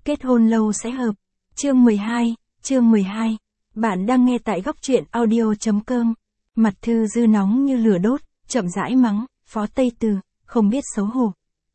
Kết hôn lâu sẽ hợp. Chương 12. Bạn đang nghe tại góc truyện audio.com. Mặt Thư Dư nóng như lửa đốt, chậm rãi mắng, Phó Tây Từ, không biết xấu hổ.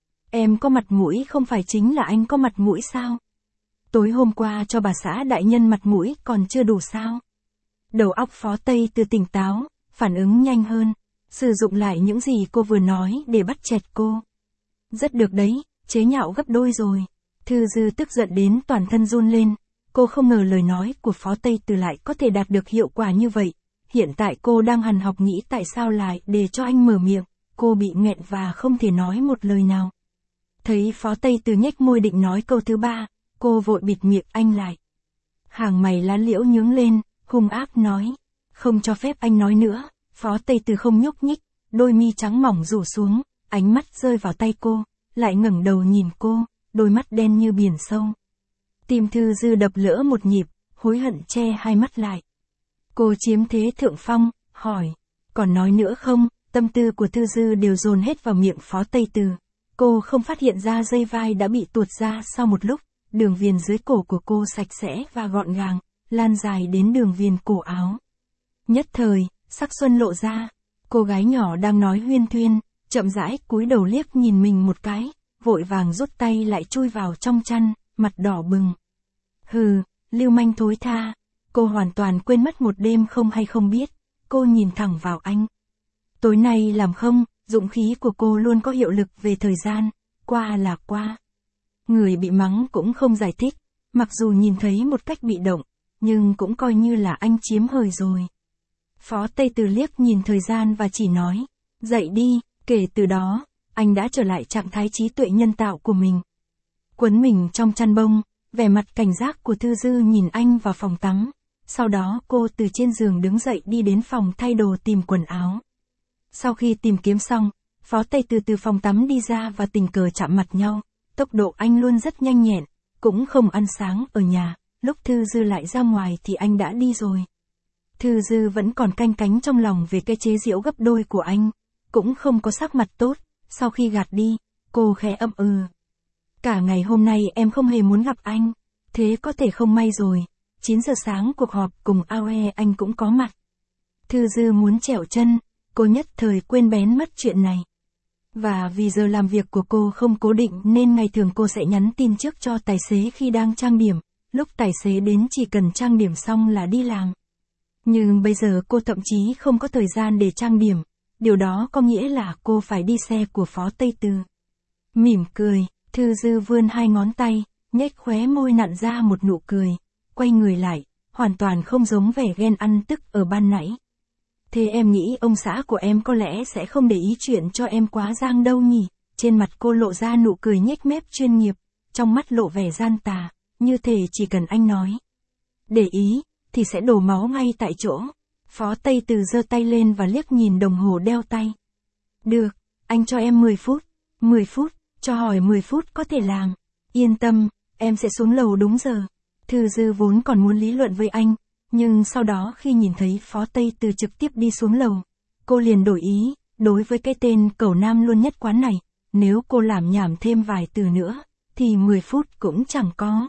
Em có mặt mũi không phải chính là anh có mặt mũi sao? Tối hôm qua cho bà xã đại nhân mặt mũi còn chưa đủ sao? Đầu óc Phó Tây Từ tỉnh táo, phản ứng nhanh hơn, sử dụng lại những gì cô vừa nói để bắt chẹt cô. Rất được đấy, chế nhạo gấp đôi rồi. Thư Dư tức giận đến toàn thân run lên, cô không ngờ lời nói của Phó Tây Từ lại có thể đạt được hiệu quả như vậy. Hiện tại cô đang hằn học nghĩ tại sao lại để cho anh mở miệng, cô bị nghẹn và không thể nói một lời nào. Thấy Phó Tây Từ nhếch môi định nói câu thứ ba, cô vội bịt miệng anh lại. Hàng mày lá liễu nhướng lên, hung ác nói, không cho phép anh nói nữa. Phó Tây Từ không nhúc nhích, đôi mi trắng mỏng rủ xuống, ánh mắt rơi vào tay cô, lại ngẩng đầu nhìn cô, đôi mắt đen như biển sâu. Tim Thư Dư đập lỡ một nhịp, hối hận che hai mắt lại. Cô chiếm thế thượng phong, hỏi, còn nói nữa không? Tâm tư của Thư Dư đều dồn hết vào miệng Phó Tây Từ. Cô không phát hiện ra dây vai đã bị tuột ra sau một lúc, đường viền dưới cổ của cô sạch sẽ và gọn gàng, lan dài đến đường viền cổ áo. Nhất thời, sắc xuân lộ ra, cô gái nhỏ đang nói huyên thuyên, chậm rãi cúi đầu liếc nhìn mình một cái, vội vàng rút tay lại chui vào trong chăn, mặt đỏ bừng. Hừ, lưu manh thối tha. Cô hoàn toàn quên mất một đêm không hay không biết, cô nhìn thẳng vào anh. Tối nay làm không, dũng khí của cô luôn có hiệu lực về thời gian, qua là qua. Người bị mắng cũng không giải thích, mặc dù nhìn thấy một cách bị động, nhưng cũng coi như là anh chiếm hời rồi. Phó Tây Từ liếc nhìn thời gian và chỉ nói, dậy đi, kể từ đó, anh đã trở lại trạng thái trí tuệ nhân tạo của mình. Quấn mình trong chăn bông, vẻ mặt cảnh giác của Thư Dư nhìn anh vào phòng tắm. Sau đó cô từ trên giường đứng dậy đi đến phòng thay đồ tìm quần áo. Sau khi tìm kiếm xong, Phó Tây từ phòng tắm đi ra và tình cờ chạm mặt nhau. Tốc độ anh luôn rất nhanh nhẹn, cũng không ăn sáng ở nhà, lúc Thư Dư lại ra ngoài thì anh đã đi rồi. Thư Dư vẫn còn canh cánh trong lòng về cái chế giễu gấp đôi của anh, cũng không có sắc mặt tốt, sau khi gạt đi, cô khẽ ậm ừ. Cả ngày hôm nay em không hề muốn gặp anh, thế có thể không may rồi. 9 giờ sáng cuộc họp cùng AOE anh cũng có mặt. Thư Dư muốn trèo chân, cô nhất thời quên bén mất chuyện này. Và vì giờ làm việc của cô không cố định nên ngày thường cô sẽ nhắn tin trước cho tài xế khi đang trang điểm, lúc tài xế đến chỉ cần trang điểm xong là đi làm. Nhưng bây giờ cô thậm chí không có thời gian để trang điểm, điều đó có nghĩa là cô phải đi xe của Phó Tây Từ. Mỉm cười, Thư Dư vươn hai ngón tay, nhếch khóe môi nặn ra một nụ cười. Quay người lại, hoàn toàn không giống vẻ ghen ăn tức ở ban nãy. Thế em nghĩ ông xã của em có lẽ sẽ không để ý chuyện cho em quá giang đâu nhỉ? Trên mặt cô lộ ra nụ cười nhếch mép chuyên nghiệp, trong mắt lộ vẻ gian tà, như thể chỉ cần anh nói. Để ý, thì sẽ đổ máu ngay tại chỗ. Phó Tây Từ giơ tay lên và liếc nhìn đồng hồ đeo tay. Được, anh cho em 10 phút. 10 phút, cho hỏi 10 phút có thể làm. Yên tâm, em sẽ xuống lầu đúng giờ. Thư Dư vốn còn muốn lý luận với anh, nhưng sau đó khi nhìn thấy Phó Tây Từ trực tiếp đi xuống lầu, cô liền đổi ý, đối với cái tên cẩu nam luôn nhất quán này, nếu cô làm nhảm thêm vài từ nữa, thì 10 phút cũng chẳng có.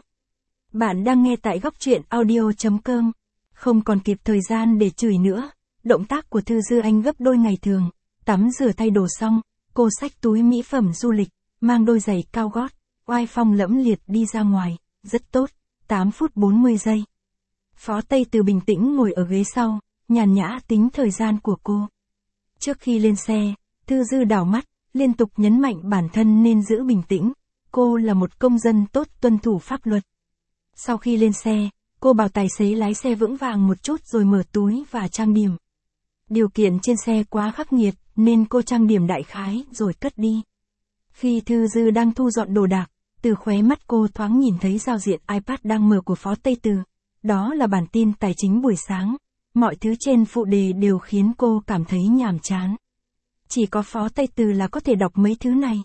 Bạn đang nghe tại góc truyện audio.com, không còn kịp thời gian để chửi nữa, động tác của Thư Dư anh gấp đôi ngày thường, tắm rửa thay đồ xong, cô xách túi mỹ phẩm du lịch, mang đôi giày cao gót, oai phong lẫm liệt đi ra ngoài, rất tốt. 8 phút 40 giây. Phó Tây Từ bình tĩnh ngồi ở ghế sau, nhàn nhã tính thời gian của cô. Trước khi lên xe, Thư Dư đảo mắt, liên tục nhấn mạnh bản thân nên giữ bình tĩnh. Cô là một công dân tốt tuân thủ pháp luật. Sau khi lên xe, cô bảo tài xế lái xe vững vàng một chút rồi mở túi và trang điểm. Điều kiện trên xe quá khắc nghiệt nên cô trang điểm đại khái rồi cất đi. Khi Thư Dư đang thu dọn đồ đạc, từ khóe mắt cô thoáng nhìn thấy giao diện iPad đang mở của Phó Tây Từ. Đó là bản tin tài chính buổi sáng. Mọi thứ trên phụ đề đều khiến cô cảm thấy nhàm chán. Chỉ có Phó Tây Từ là có thể đọc mấy thứ này.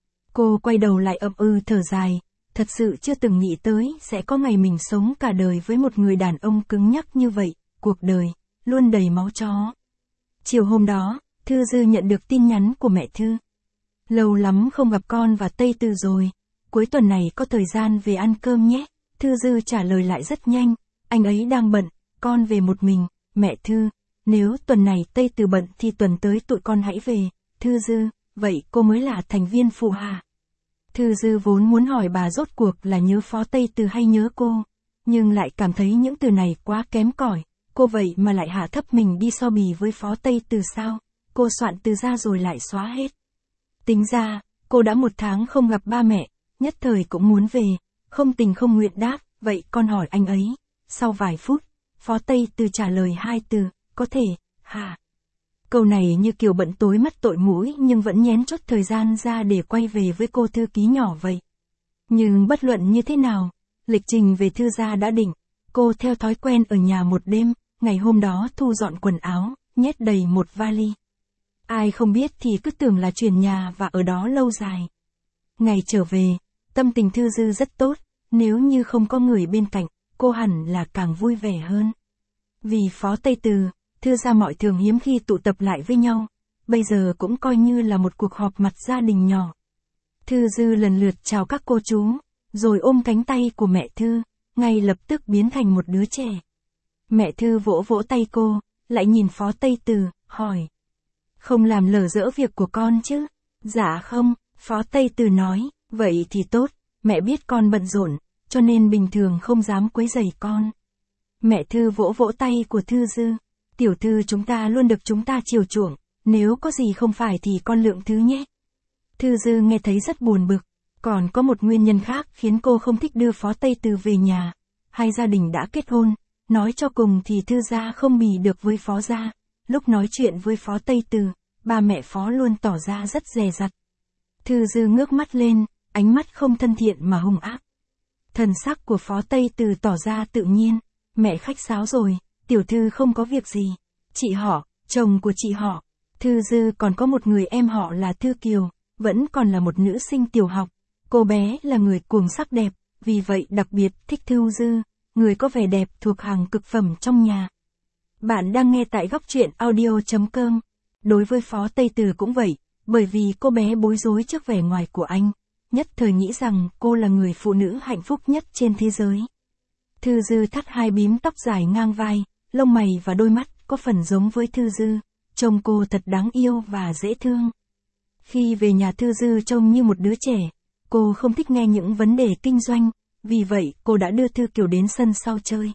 Cô quay đầu lại ậm ừ thở dài. Thật sự chưa từng nghĩ tới sẽ có ngày mình sống cả đời với một người đàn ông cứng nhắc như vậy. Cuộc đời, luôn đầy máu chó. Chiều hôm đó, Thư Dư nhận được tin nhắn của mẹ Thư. Lâu lắm không gặp con và Tây Từ rồi. cuối tuần này có thời gian về ăn cơm nhé. Thư Dư trả lời lại rất nhanh, anh ấy đang bận, con về một mình. Mẹ Thư, nếu tuần này Tây Từ bận thì tuần tới tụi con hãy về. Thư Dư, vậy cô mới là thành viên phụ hả? Thư Dư vốn muốn hỏi bà rốt cuộc là nhớ Phó Tây Từ hay nhớ cô, nhưng lại cảm thấy những từ này quá kém cỏi. Cô vậy mà lại hạ thấp mình đi so bì với Phó Tây Từ sao? Cô soạn từ ra rồi lại xóa hết. Tính ra, cô đã 1 tháng không gặp ba mẹ, nhất thời cũng muốn về, không tình không nguyện đáp, vậy con hỏi anh ấy. Sau vài phút, Phó Tây Từ trả lời 2 từ, có thể, hả? Câu này như kiểu bận tối mắt tội mũi nhưng vẫn nhén chốt thời gian ra để quay về với cô thư ký nhỏ vậy. Nhưng bất luận như thế nào, lịch trình về Thư gia đã định, cô theo thói quen ở nhà một đêm, ngày hôm đó thu dọn quần áo, nhét đầy một vali. Ai không biết thì cứ tưởng là chuyển nhà và ở đó lâu dài. Ngày trở về, tâm tình Thư Dư rất tốt, nếu như không có người bên cạnh, cô hẳn là càng vui vẻ hơn. Vì Phó Tây Từ, Thư gia mọi thường hiếm khi tụ tập lại với nhau, bây giờ cũng coi như là một cuộc họp mặt gia đình nhỏ. Thư Dư lần lượt chào các cô chú, rồi ôm cánh tay của mẹ Thư, ngay lập tức biến thành một đứa trẻ. Mẹ Thư vỗ vỗ tay cô, lại nhìn Phó Tây Từ, hỏi. Không làm lỡ dỡ việc của con chứ? Dạ không, Phó Tây Từ nói, vậy thì tốt, mẹ biết con bận rộn, cho nên bình thường không dám quấy rầy con. Mẹ Thư vỗ vỗ tay của Thư Dư, tiểu Thư chúng ta luôn được chúng ta chiều chuộng, nếu có gì không phải thì con lượng thứ nhé. Thư Dư nghe thấy rất buồn bực, còn có một nguyên nhân khác khiến cô không thích đưa Phó Tây Từ về nhà. Hai gia đình đã kết hôn, nói cho cùng thì Thư gia không bì được với Phó gia. Lúc nói chuyện với Phó Tây Từ, ba mẹ Phó luôn tỏ ra rất dè dặt. Thư Dư ngước mắt lên, ánh mắt không thân thiện mà hung ác. Thần sắc của Phó Tây Từ tỏ ra tự nhiên, mẹ khách sáo rồi, tiểu Thư không có việc gì. Chị họ, chồng của chị họ, Thư Dư còn có một người em họ là Thư Kiều, vẫn còn là một nữ sinh tiểu học. Cô bé là người cuồng sắc đẹp, vì vậy đặc biệt thích Thư Dư, người có vẻ đẹp thuộc hàng cực phẩm trong nhà. Bạn đang nghe tại góc truyện audio.com. Đối với Phó Tây Từ cũng vậy, bởi vì cô bé bối rối trước vẻ ngoài của anh, nhất thời nghĩ rằng cô là người phụ nữ hạnh phúc nhất trên thế giới. Thư Dư thắt 2 bím tóc dài ngang vai, lông mày và đôi mắt có phần giống với Thư Dư, trông cô thật đáng yêu và dễ thương. Khi về nhà Thư Dư trông như một đứa trẻ, cô không thích nghe những vấn đề kinh doanh, vì vậy cô đã đưa Thư Kiều đến sân sau chơi.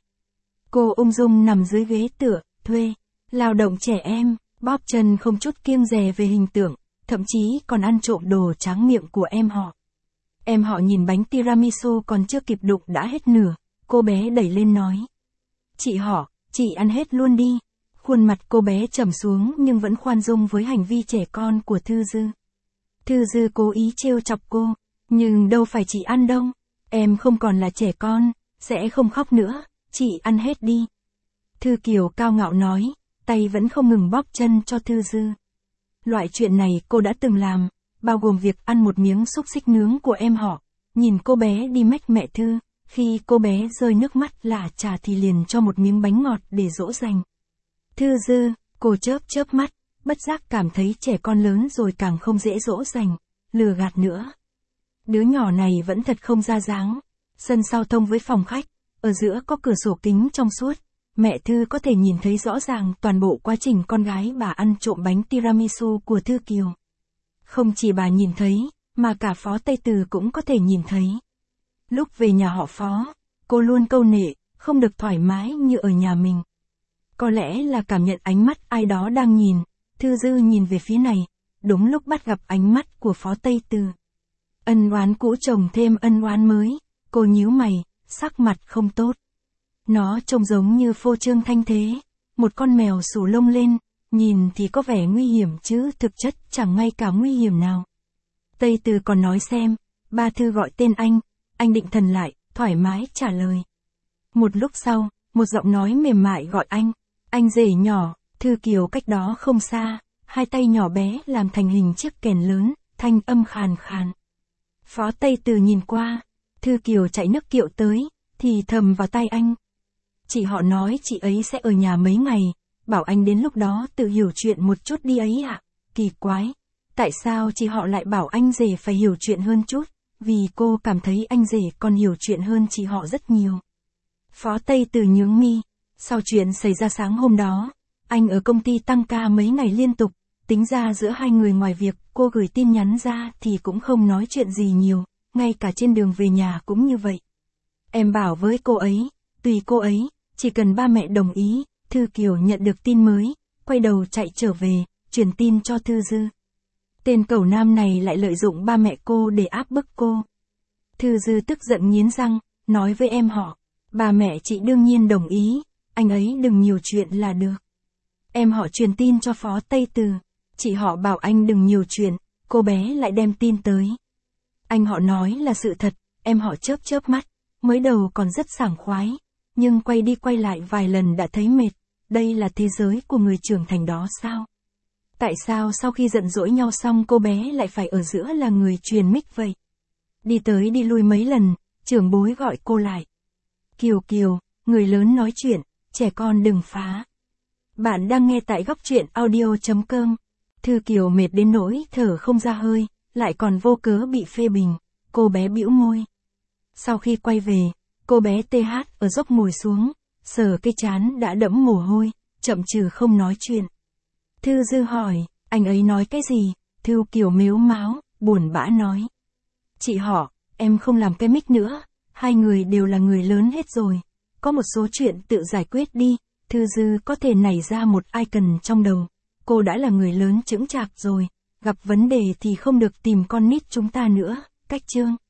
Cô ung dung nằm dưới ghế tựa, thuê, lao động trẻ em, bóp chân không chút kiêng dè về hình tượng, thậm chí còn ăn trộm đồ tráng miệng của em họ. Em họ nhìn bánh tiramisu còn chưa kịp đụng đã hết nửa, cô bé đẩy lên nói. Chị họ, chị ăn hết luôn đi. Khuôn mặt cô bé trầm xuống nhưng vẫn khoan dung với hành vi trẻ con của Thư Dư. Thư Dư cố ý trêu chọc cô, nhưng đâu phải chị ăn đâu, em không còn là trẻ con, sẽ không khóc nữa, chị ăn hết đi. Thư Kiều cao ngạo nói, tay vẫn không ngừng bóp chân cho Thư Dư. Loại chuyện này cô đã từng làm, bao gồm việc ăn một miếng xúc xích nướng của em họ, nhìn cô bé đi mách mẹ Thư, khi cô bé rơi nước mắt lả chả thì liền cho một miếng bánh ngọt để dỗ dành. Thư Dư, cô chớp chớp mắt, bất giác cảm thấy trẻ con lớn rồi càng không dễ dỗ dành, lừa gạt nữa. Đứa nhỏ này vẫn thật không ra dáng. Sân sau thông với phòng khách, ở giữa có cửa sổ kính trong suốt, mẹ Thư có thể nhìn thấy rõ ràng toàn bộ quá trình con gái bà ăn trộm bánh tiramisu của Thư Kiều. Không chỉ bà nhìn thấy, mà cả Phó Tây Từ cũng có thể nhìn thấy. Lúc về nhà họ Phó, cô luôn câu nệ, không được thoải mái như ở nhà mình. Có lẽ là cảm nhận ánh mắt ai đó đang nhìn, Thư Dư nhìn về phía này, đúng lúc bắt gặp ánh mắt của Phó Tây Từ. Ân oán cũ chồng thêm ân oán mới, cô nhíu mày, sắc mặt không tốt. Nó trông giống như phô trương thanh thế, một con mèo xù lông lên, nhìn thì có vẻ nguy hiểm chứ thực chất chẳng ngay cả nguy hiểm nào. Tây Từ còn nói xem, ba Thư gọi tên anh định thần lại, thoải mái trả lời. Một lúc sau, một giọng nói mềm mại gọi anh rể nhỏ. Thư Kiều cách đó không xa, hai tay nhỏ bé làm thành hình chiếc kèn lớn, thanh âm khàn khàn. Phó Tây Từ nhìn qua, Thư Kiều chạy nước kiệu tới, thì thầm vào tai anh. Chị họ nói chị ấy sẽ ở nhà mấy ngày, bảo anh đến lúc đó tự hiểu chuyện một chút đi ấy ạ. Kỳ quái, tại sao chị họ lại bảo anh rể phải hiểu chuyện hơn chút, vì cô cảm thấy anh rể còn hiểu chuyện hơn chị họ rất nhiều. Phó Tây Từ nhướng mi, sau chuyện xảy ra sáng hôm đó, anh ở công ty tăng ca mấy ngày liên tục, tính ra giữa hai người ngoài việc cô gửi tin nhắn ra thì cũng không nói chuyện gì nhiều, ngay cả trên đường về nhà cũng như vậy. Em bảo với cô ấy, tùy cô ấy, chỉ cần ba mẹ đồng ý. Thư Kiều nhận được tin mới, quay đầu chạy trở về, truyền tin cho Thư Dư. Tên cẩu nam này lại lợi dụng ba mẹ cô để áp bức cô. Thư Dư tức giận nghiến răng, nói với em họ, ba mẹ chị đương nhiên đồng ý, anh ấy đừng nhiều chuyện là được. Em họ truyền tin cho Phó Tây Từ, chị họ bảo anh đừng nhiều chuyện, cô bé lại đem tin tới. Anh họ nói là sự thật, em họ chớp chớp mắt, mới đầu còn rất sảng khoái, nhưng quay đi quay lại vài lần đã thấy mệt, đây là thế giới của người trưởng thành đó sao? Tại sao sau khi giận dỗi nhau xong cô bé lại phải ở giữa là người truyền mic vậy? Đi tới đi lui mấy lần, trưởng bối gọi cô lại. Kiều Kiều, người lớn nói chuyện, trẻ con đừng phá. Bạn đang nghe tại góc truyện audio.com. Thư Kiều mệt đến nỗi thở không ra hơi, lại còn vô cớ bị phê bình, cô bé bĩu môi. Sau khi quay về, cô bé TH ở dốc ngồi xuống, sờ cái trán đã đẫm mồ hôi, chậm chừ không nói chuyện. Thư Dư hỏi, anh ấy nói cái gì? Thư Kiều mếu máo, buồn bã nói. Chị họ, em không làm cái mic nữa, hai người đều là người lớn hết rồi, có một số chuyện tự giải quyết đi. Thư Dư có thể nảy ra một icon trong đầu, cô đã là người lớn chững chạc rồi, gặp vấn đề thì không được tìm con nít chúng ta nữa, cách chương.